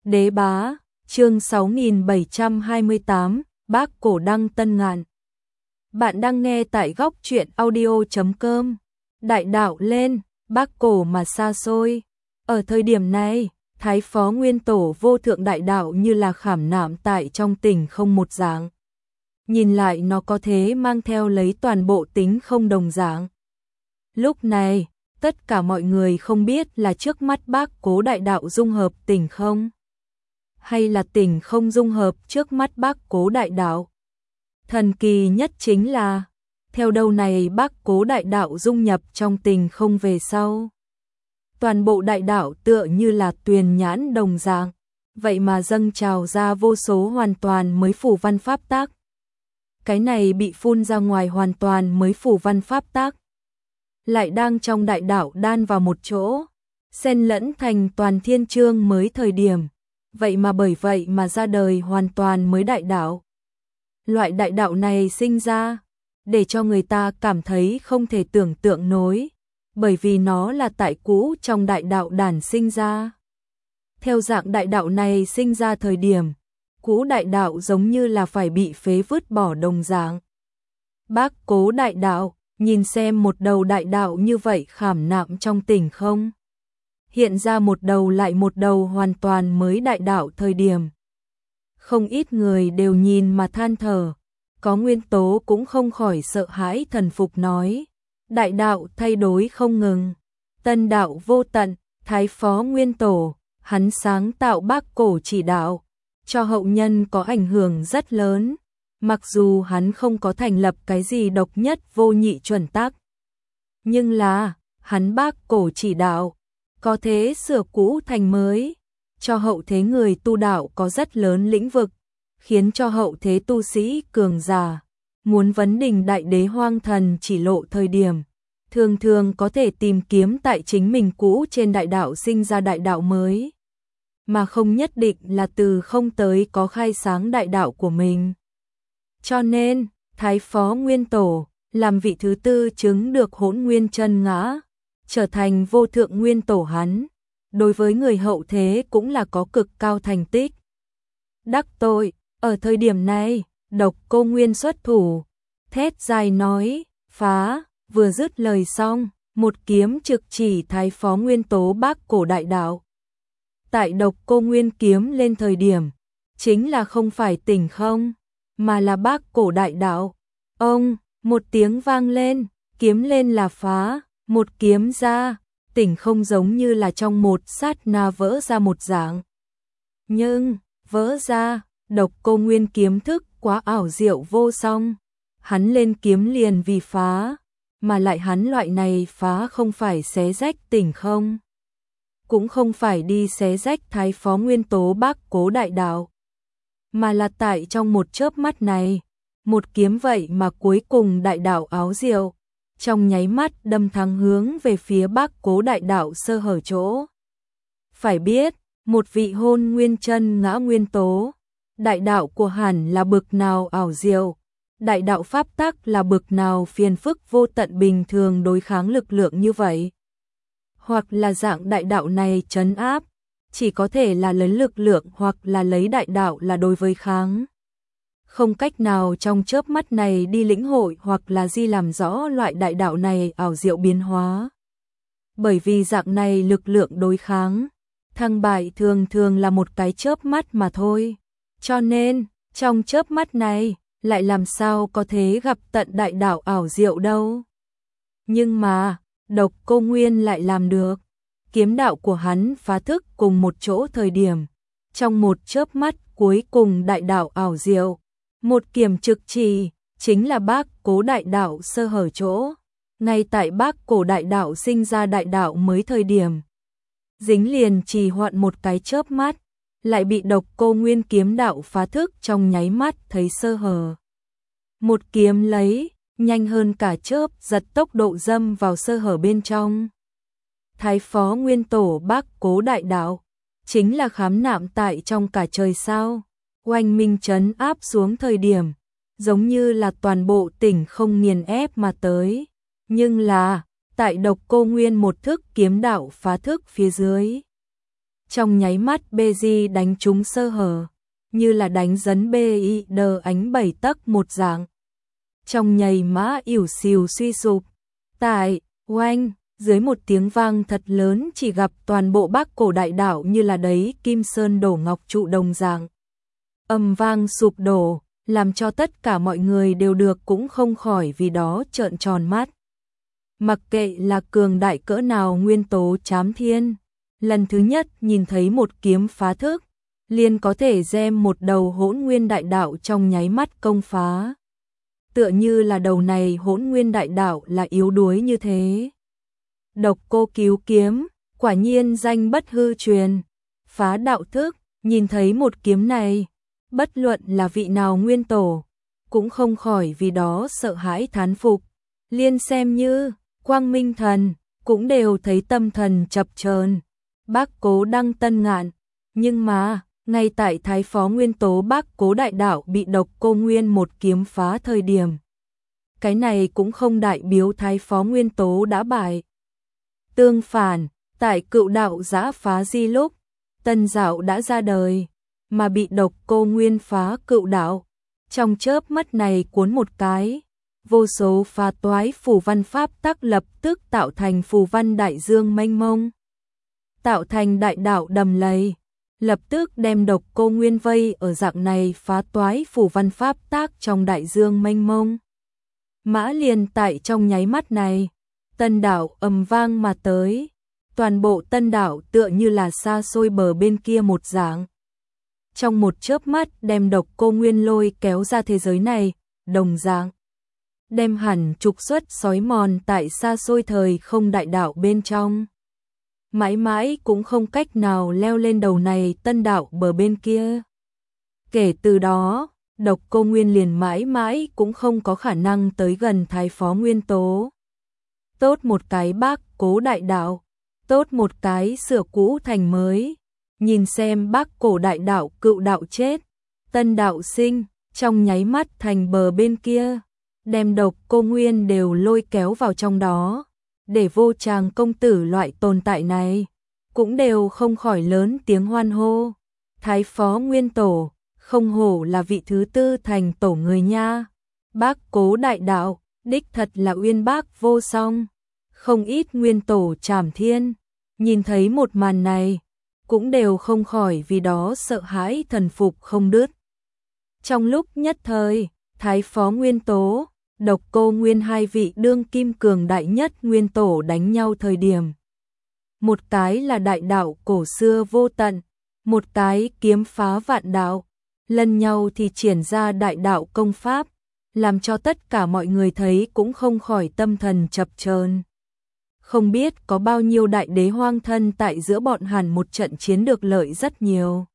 Đế bá, chương 6728, Bác Cổ Đăng Tân Ngạn. Bạn đang nghe tại góc truyện audio.com. Đại đạo lên, Bác Cổ mà xa xôi. Ở thời điểm này, Thái Phó Nguyên Tổ vô thượng đại đạo như là khảm nạm tại trong tỉnh không một dạng. Nhìn lại nó có thế mang theo lấy toàn bộ tính không đồng dạng. Lúc này, tất cả mọi người không biết là trước mắt Bác Cố đại đạo dung hợp tỉnh không? Hay là tỉnh không dung hợp trước mắt Bác Cố đại đạo? Thần kỳ nhất chính là, theo đầu này Bác Cố đại đạo dung nhập trong tỉnh không về sau. Toàn bộ đại đạo tựa như là tuyền nhãn đồng dạng, vậy mà dâng trào ra vô số hoàn toàn mới phủ văn pháp tác. Cái này bị phun ra ngoài hoàn toàn mới phủ văn pháp tác, lại đang trong đại đạo đan vào một chỗ, xen lẫn thành toàn thiên chương mới thời điểm, vậy mà bởi vậy mà ra đời hoàn toàn mới đại đạo. Loại đại đạo này sinh ra, để cho người ta cảm thấy không thể tưởng tượng nổi, bởi vì nó là tại cũ trong đại đạo đản sinh ra. Theo dạng đại đạo này sinh ra thời điểm, cũ đại đạo giống như là phải bị phế vứt bỏ đồng dạng. Bác Cố đại đạo, nhìn xem một đầu đại đạo như vậy khảm nạm trong tỉnh không? Hiện ra một đầu lại một đầu hoàn toàn mới đại đạo thời điểm. Không ít người đều nhìn mà than thở, có Nguyên Tố cũng không khỏi sợ hãi thần phục nói. Đại đạo thay đổi không ngừng, tân đạo vô tận, Thái Phó Nguyên Tổ, hắn sáng tạo Bác Cổ chỉ đạo, cho hậu nhân có ảnh hưởng rất lớn. Mặc dù hắn không có thành lập cái gì độc nhất vô nhị chuẩn tắc, nhưng là, hắn Bác Cổ chỉ đạo, có thế sửa cũ thành mới, cho hậu thế người tu đạo có rất lớn lĩnh vực, khiến cho hậu thế tu sĩ cường giả, muốn vấn đỉnh đại đế hoang thần chỉ lộ thời điểm, thường thường có thể tìm kiếm tại chính mình cũ trên đại đạo sinh ra đại đạo mới, mà không nhất định là từ không tới có khai sáng đại đạo của mình. Cho nên, Thái Phó Nguyên Tổ, làm vị thứ tư chứng được Hỗn Nguyên chân ngã, trở thành vô thượng Nguyên Tổ hắn, đối với người hậu thế cũng là có cực cao thành tích. Đắc tội, ở thời điểm này, Độc Cô Nguyên xuất thủ, thét dài nói, phá, vừa dứt lời xong, một kiếm trực chỉ Thái Phó Nguyên Tố Bác Cổ đại đạo. Tại Độc Cô Nguyên kiếm lên thời điểm, chính là không phải tỉnh không, mà là Bác Cổ đại đạo. Ông, một tiếng vang lên, kiếm lên là phá, một kiếm ra, tỉnh không giống như là trong một sát na vỡ ra một dạng. Nhưng, vỡ ra, Độc Cô Nguyên kiếm thức quá ảo diệu vô song, hắn lên kiếm liền vì phá, mà lại hắn loại này phá không phải xé rách tỉnh không, cũng không phải đi xé rách Thái Phó Nguyên Tố Bác Cố đại đạo, mà là tại trong một chớp mắt này, một kiếm vậy mà cuối cùng đại đạo áo diệu, trong nháy mắt đâm thẳng hướng về phía Bác Cố đại đạo sơ hở chỗ. Phải biết, một vị Hôn Nguyên chân ngã Nguyên Tố, đại đạo của hẳn là bực nào ảo diệu, đại đạo pháp tắc là bực nào phiền phức vô tận bình thường đối kháng lực lượng như vậy. Hoặc là dạng đại đạo này trấn áp, chỉ có thể là lấy lực lượng hoặc là lấy đại đạo là đối với kháng. Không cách nào trong chớp mắt này đi lĩnh hội hoặc là di làm rõ loại đại đạo này ảo diệu biến hóa. Bởi vì dạng này lực lượng đối kháng, thăng bại thường thường là một cái chớp mắt mà thôi. Cho nên, trong chớp mắt này, lại làm sao có thể gặp tận đại đạo ảo diệu đâu. Nhưng mà, Độc Cô Nguyên lại làm được. Kiếm đạo của hắn phá thức cùng một chỗ thời điểm, trong một chớp mắt cuối cùng đại đạo ảo diệu, một kiếm trực chỉ, chính là Bác Cố đại đạo sơ hở chỗ, ngay tại Bác Cổ đại đạo sinh ra đại đạo mới thời điểm. Dính liền trì hoãn một cái chớp mắt, lại bị Độc Cô Nguyên kiếm đạo phá thức trong nháy mắt thấy sơ hở. Một kiếm lấy, nhanh hơn cả chớp giật tốc độ dâm vào sơ hở bên trong. Thái Phó Nguyên Tổ Bác Cố đại đạo, chính là khám nạm tại trong cả trời sao, oanh minh trấn áp xuống thời điểm, giống như là toàn bộ tỉnh không nghiền ép mà tới. Nhưng là, tại Độc Cô Nguyên một thức kiếm đạo phá thức phía dưới, Trong nháy mắt Beji đánh trúng sơ hở, như là đánh dấn BI đờ ánh 7 tấc một dạng. Trong nhầy mã ỉu xìu suy sụp. Tại, oanh, dưới một tiếng vang thật lớn chỉ gặp toàn bộ Bác Cổ đại đạo như là đấy kim sơn đổ ngọc trụ đồng dạng. Âm vang sụp đổ, làm cho tất cả mọi người đều được cũng không khỏi vì đó trợn tròn mắt. Mặc kệ là cường đại cỡ nào nguyên tố chám thiên, lần thứ nhất nhìn thấy một kiếm phá thức, liền có thể gem một đầu hỗn nguyên đại đạo trong nháy mắt công phá. Tựa như là đầu này hỗn nguyên đại đạo là yếu đuối như thế. Độc Cô Cứu Kiếm, quả nhiên danh bất hư truyền, phá đạo thức, nhìn thấy một kiếm này, bất luận là vị nào nguyên tổ, cũng không khỏi vì đó sợ hãi thán phục, liên xem như Quang Minh Thần, cũng đều thấy tâm thần chập chờn. Bác Cố Đăng Tân Ngạn, nhưng mà, ngay tại Thái Phó Nguyên Tố Bác Cố đại đạo bị Độc Cô Nguyên một kiếm phá thời điểm. Cái này cũng không đại biểu Thái Phó Nguyên Tố đã bại. Tương phản, tại Cựu Đạo Giã phá di lúc, Tân Dạo đã ra đời, mà bị Độc Cô Nguyên phá Cựu Đạo. Trong chớp mắt này cuốn một cái, vô số phá toái phù văn pháp tắc lập tức tạo thành phù văn đại dương mênh mông, tạo thành đại đạo đầm lầy, lập tức đem Độc Cô Nguyên vây ở dạng này phá toái phù văn pháp tác trong đại dương mênh mông. Mã liền tại trong nháy mắt này, Tân Đảo ầm vang mà tới, toàn bộ Tân Đảo tựa như là xa xôi bờ bên kia một dạng. Trong một chớp mắt đem Độc Cô Nguyên lôi kéo ra thế giới này, đồng dạng đem hẳn trục xuất sói mòn tại xa xôi thời không đại đạo bên trong. Mãi mãi cũng không cách nào leo lên đầu này Tân Đạo bờ bên kia. Kể từ đó, Độc Cô Nguyên liền mãi mãi cũng không có khả năng tới gần Thái Phó Nguyên Tố. Tốt một cái Bác Cố đại đạo, tốt một cái sửa cũ thành mới. Nhìn xem Bác Cổ đại đạo Cựu Đạo chết, Tân Đạo sinh, trong nháy mắt thành bờ bên kia, đem Độc Cô Nguyên đều lôi kéo vào trong đó. Để Vô Tràng công tử loại tồn tại này, cũng đều không khỏi lớn tiếng hoan hô. Thái Phó Nguyên Tổ, không hổ là vị thứ tư thành tổ người nha. Bác Cố đại đạo, đích thật là uyên bác vô song. Không ít nguyên tổ trảm thiên, nhìn thấy một màn này, cũng đều không khỏi vì đó sợ hãi thần phục không đứt. Trong lúc nhất thời, Thái Phó Nguyên Tố, Độc Cô Nguyên hai vị đương kim cường đại nhất nguyên tổ đánh nhau thời điểm. Một cái là đại đạo cổ xưa vô tận, một cái kiếm phá vạn đạo, lần nhau thì triển ra đại đạo công pháp, làm cho tất cả mọi người thấy cũng không khỏi tâm thần chập chờn. Không biết có bao nhiêu đại đế hoang thân tại giữa bọn hẳn một trận chiến được lợi rất nhiều.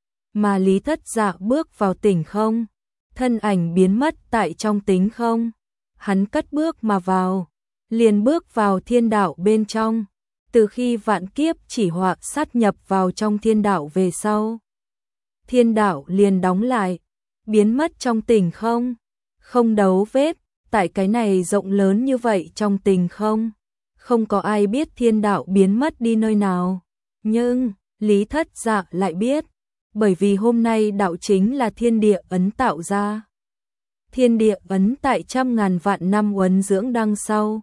Mà Lý Thất Dạ bước vào tỉnh không, thân ảnh biến mất tại trong tính không, hắn cất bước mà vào, liền bước vào thiên đạo bên trong. Từ khi vạn kiếp chỉ họa sát nhập vào trong thiên đạo về sau, thiên đạo liền đóng lại, biến mất trong tỉnh không, không dấu vết. Tại cái này rộng lớn như vậy trong tỉnh không, không có ai biết thiên đạo biến mất đi nơi nào. Nhưng Lý Thất Dạ lại biết, bởi vì hôm nay đạo chính là thiên địa ấn tạo ra. Thiên địa ấn tại trăm ngàn vạn năm uốn dưỡng đằng sau,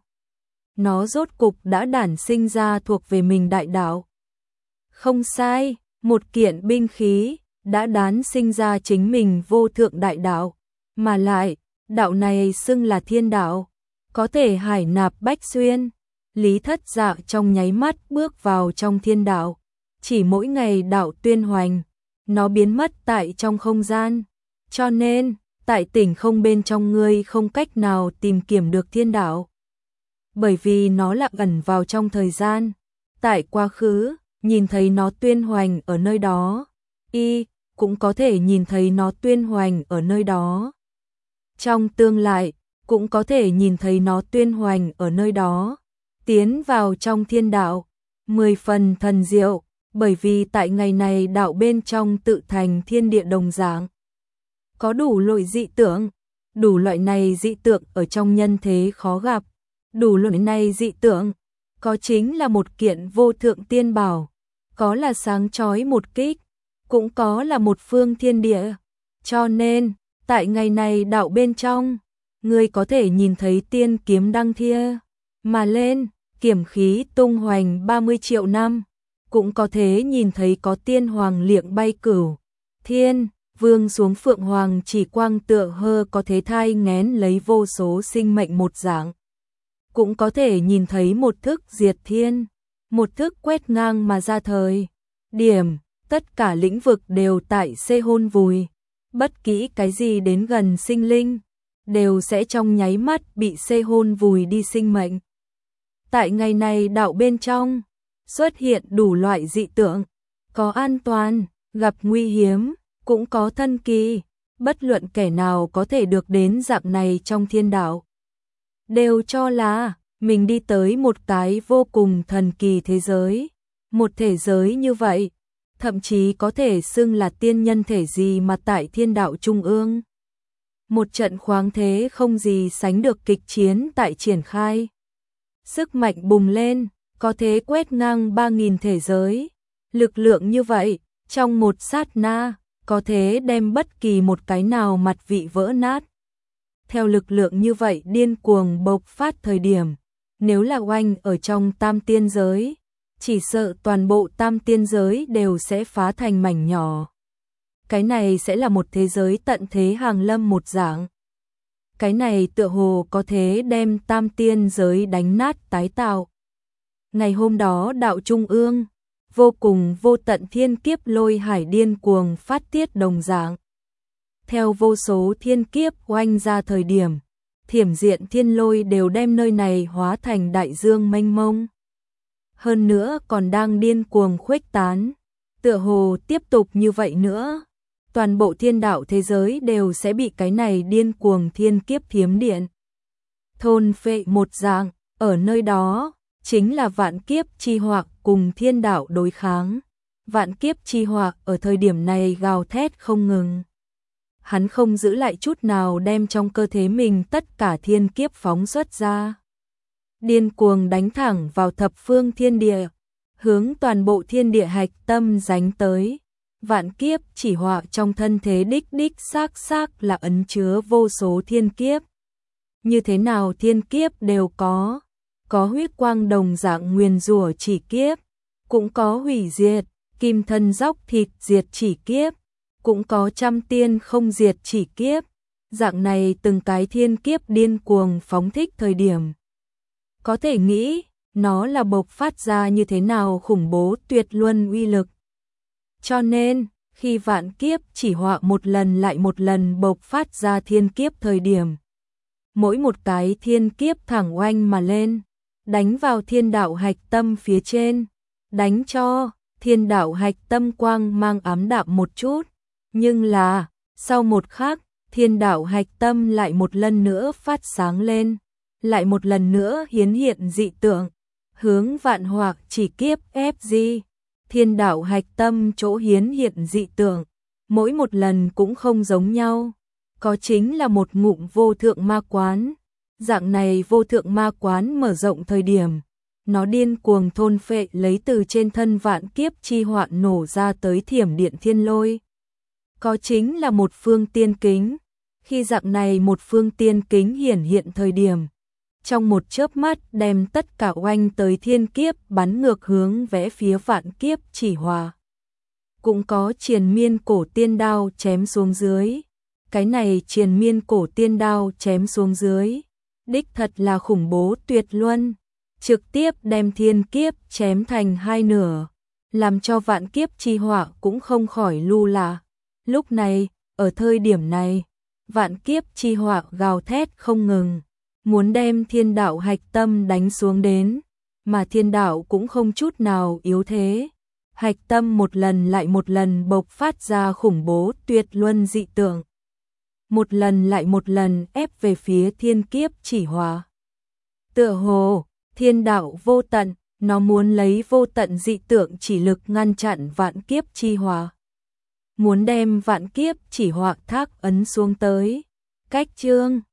nó rốt cục đã đản sinh ra thuộc về mình đại đạo. Không sai, một kiện binh khí đã đản sinh ra chính mình vô thượng đại đạo, mà lại, đạo này xưng là thiên đạo, có thể hải nạp bách xuyên. Lý Thất Dạ trong nháy mắt bước vào trong thiên đạo, chỉ mỗi ngày đạo tuyên hoành, nó biến mất tại trong không gian, cho nên tại tỉnh không bên trong ngươi không cách nào tìm kiếm được thiên đạo. Bởi vì nó là ẩn vào trong thời gian, tại quá khứ, nhìn thấy nó tuyên hoành ở nơi đó, cũng có thể nhìn thấy nó tuyên hoành ở nơi đó. Trong tương lai, cũng có thể nhìn thấy nó tuyên hoành ở nơi đó. Tiến vào trong thiên đạo, 10 phần thần diệu, bởi vì tại ngày này đạo bên trong tự thành thiên địa đồng dạng. Có đủ loại dị tượng, đủ loại này dị tượng ở trong nhân thế khó gặp, đủ loại này dị tượng, có chính là một kiện vô thượng tiên bảo, có là sáng chói một kích, cũng có là một phương thiên địa. Cho nên, tại ngày này đạo bên trong, ngươi có thể nhìn thấy tiên kiếm đăng thia mà lên, kiểm khí tung hoành 30 triệu năm, cũng có thể nhìn thấy có tiên hoàng liệng bay cửu thiên, vương xuống phượng hoàng chỉ quang tựa hơ có thể thai nghén lấy vô số sinh mệnh một dạng. Cũng có thể nhìn thấy một thức diệt thiên, một thức quét ngang mà ra thời điểm, tất cả lĩnh vực đều tại xê hôn vùi, bất kỳ cái gì đến gần sinh linh, đều sẽ trong nháy mắt bị xê hôn vùi đi sinh mệnh. Tại ngày này đạo bên trong, xuất hiện đủ loại dị tượng, có an toàn, gặp nguy hiểm, cũng có thân kỳ, bất luận kẻ nào có thể được đến dạng này trong thiên đạo. Đều cho là mình đi tới một cái vô cùng thần kỳ thế giới, một thế giới như vậy, thậm chí có thể xưng là tiên nhân thể gì mà tại thiên đạo trung ương. Một trận khoáng thế không gì sánh được kịch chiến tại triển khai. Sức mạnh bùng lên, có thể quét ngang 3.000 thể giới. Lực lượng như vậy, trong một sát na, có thể đem bất kỳ một cái nào mặt vị vỡ nát. Theo lực lượng như vậy điên cuồng bộc phát thời điểm, nếu là oanh ở trong tam tiên giới, chỉ sợ toàn bộ tam tiên giới đều sẽ phá thành mảnh nhỏ. Cái này sẽ là một thế giới tận thế hàng lâm một dạng. Cái này tựa hồ có thể đem tam tiên giới đánh nát tái tạo. Ngày hôm đó đạo trung ương, vô cùng vô tận thiên kiếp lôi hải điên cuồng phát tiết đồng dạng. Theo vô số thiên kiếp oanh ra thời điểm, thiểm diện thiên lôi đều đem nơi này hóa thành đại dương mênh mông. Hơn nữa còn đang điên cuồng khuếch tán, tựa hồ tiếp tục như vậy nữa, toàn bộ thiên đạo thế giới đều sẽ bị cái này điên cuồng thiên kiếp thiểm điện thôn phệ một dạng. Ở nơi đó chính là vạn kiếp chi họa cùng thiên đạo đối kháng. Vạn kiếp chi họa ở thời điểm này gào thét không ngừng. Hắn không giữ lại chút nào đem trong cơ thể mình tất cả thiên kiếp phóng xuất ra. Điên cuồng đánh thẳng vào thập phương thiên địa, hướng toàn bộ thiên địa hạch tâm giánh tới. Vạn kiếp chỉ họa trong thân thế đích xác là ấn chứa vô số thiên kiếp. Như thế nào thiên kiếp đều có huyết quang đồng dạng nguyền rủa chỉ kiếp, cũng có hủy diệt, kim thân dốc thịt diệt chỉ kiếp, cũng có trăm tiên không diệt chỉ kiếp. Dạng này từng cái thiên kiếp điên cuồng phóng thích thời điểm. Có thể nghĩ, nó là bộc phát ra như thế nào khủng bố tuyệt luân uy lực. Cho nên, khi vạn kiếp chỉ họa một lần lại một lần bộc phát ra thiên kiếp thời điểm, mỗi một cái thiên kiếp thẳng oanh mà lên, đánh vào thiên đạo hạch tâm phía trên, đánh cho thiên đạo hạch tâm quang mang ám đạm một chút, nhưng là, sau một khắc, thiên đạo hạch tâm lại một lần nữa phát sáng lên, lại một lần nữa hiến hiện dị tượng, hướng vạn hoặc chỉ kiếp FG. Thiên đạo hạch tâm chỗ hiến hiện dị tượng, mỗi một lần cũng không giống nhau, có chính là một ngụm vô thượng ma quán. Dạng này vô thượng ma quán mở rộng thời điểm, nó điên cuồng thôn phệ lấy từ trên thân vạn kiếp chi hoạn nổ ra tới thiểm điện thiên lôi. Có chính là một phương tiên kính, khi dạng này một phương tiên kính hiển hiện thời điểm, trong một chớp mắt đem tất cả oanh tới thiên kiếp bắn ngược hướng vẽ phía vạn kiếp chỉ hòa. Cũng có triền miên cổ tiên đao chém xuống dưới, cái này triền miên cổ tiên đao chém xuống dưới, đích thật là khủng bố tuyệt luân, trực tiếp đem thiên kiếp chém thành hai nửa, làm cho vạn kiếp chi họa cũng không khỏi lu là. Lúc này, ở thời điểm này, vạn kiếp chi họa gào thét không ngừng, muốn đem thiên đạo hạch tâm đánh xuống đến, mà thiên đạo cũng không chút nào yếu thế. Hạch tâm một lần lại một lần bộc phát ra khủng bố tuyệt luân dị tượng. Một lần lại một lần ép về phía thiên kiếp chỉ hòa. Tựa hồ, thiên đạo vô tận, nó muốn lấy vô tận dị tượng chỉ lực ngăn chặn vạn kiếp chi hòa. Muốn đem vạn kiếp chỉ họa thác ấn xuống tới. Cách chương